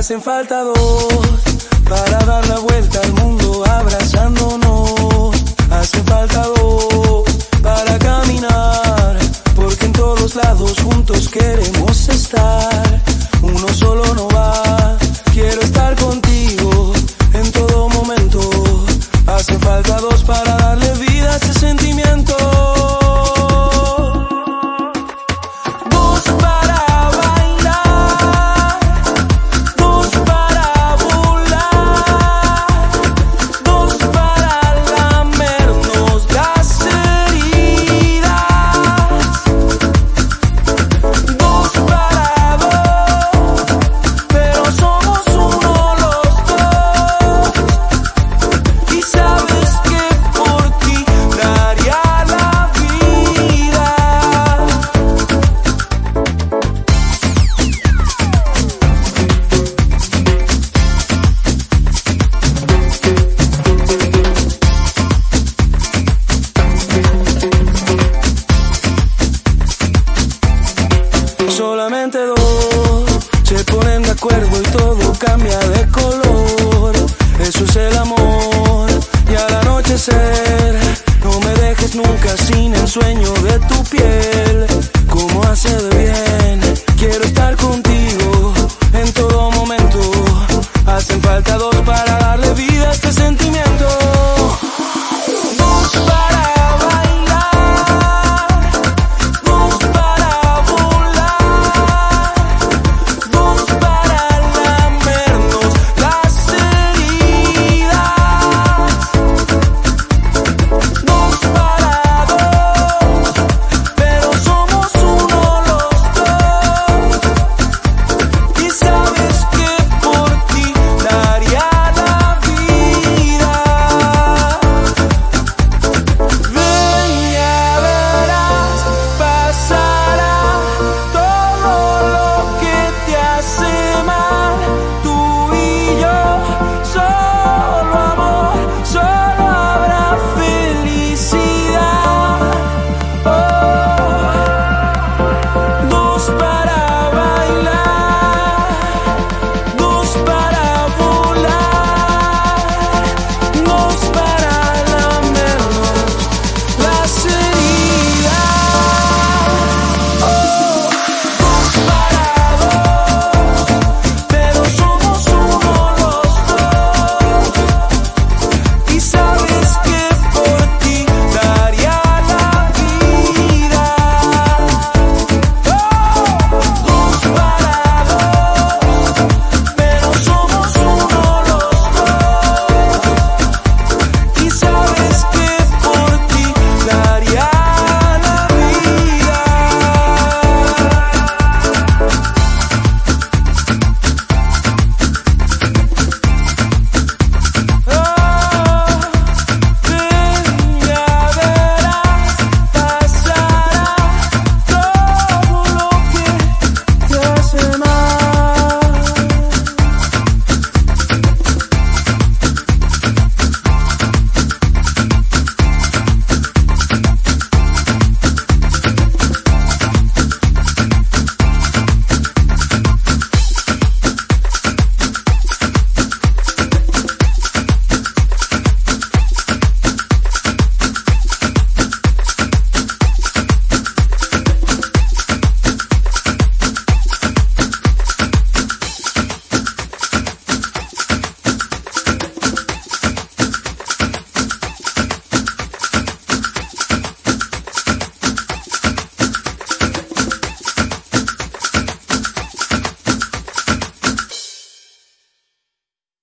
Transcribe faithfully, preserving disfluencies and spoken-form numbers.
Hacen falta dos para dar la vuelta al mundo abrazándonos. Hacen falta dos para caminar, porque en todos lados juntos queremos estar. Uno solo no va, quiero estar contigo en todo momento. Hacen falta dos para darle vida a ese sentimiento. Solamente dos se ponen de acuerdo y todo cambia de color. Eso es el amor. Y al anochecer no me dejes nunca sin ensueño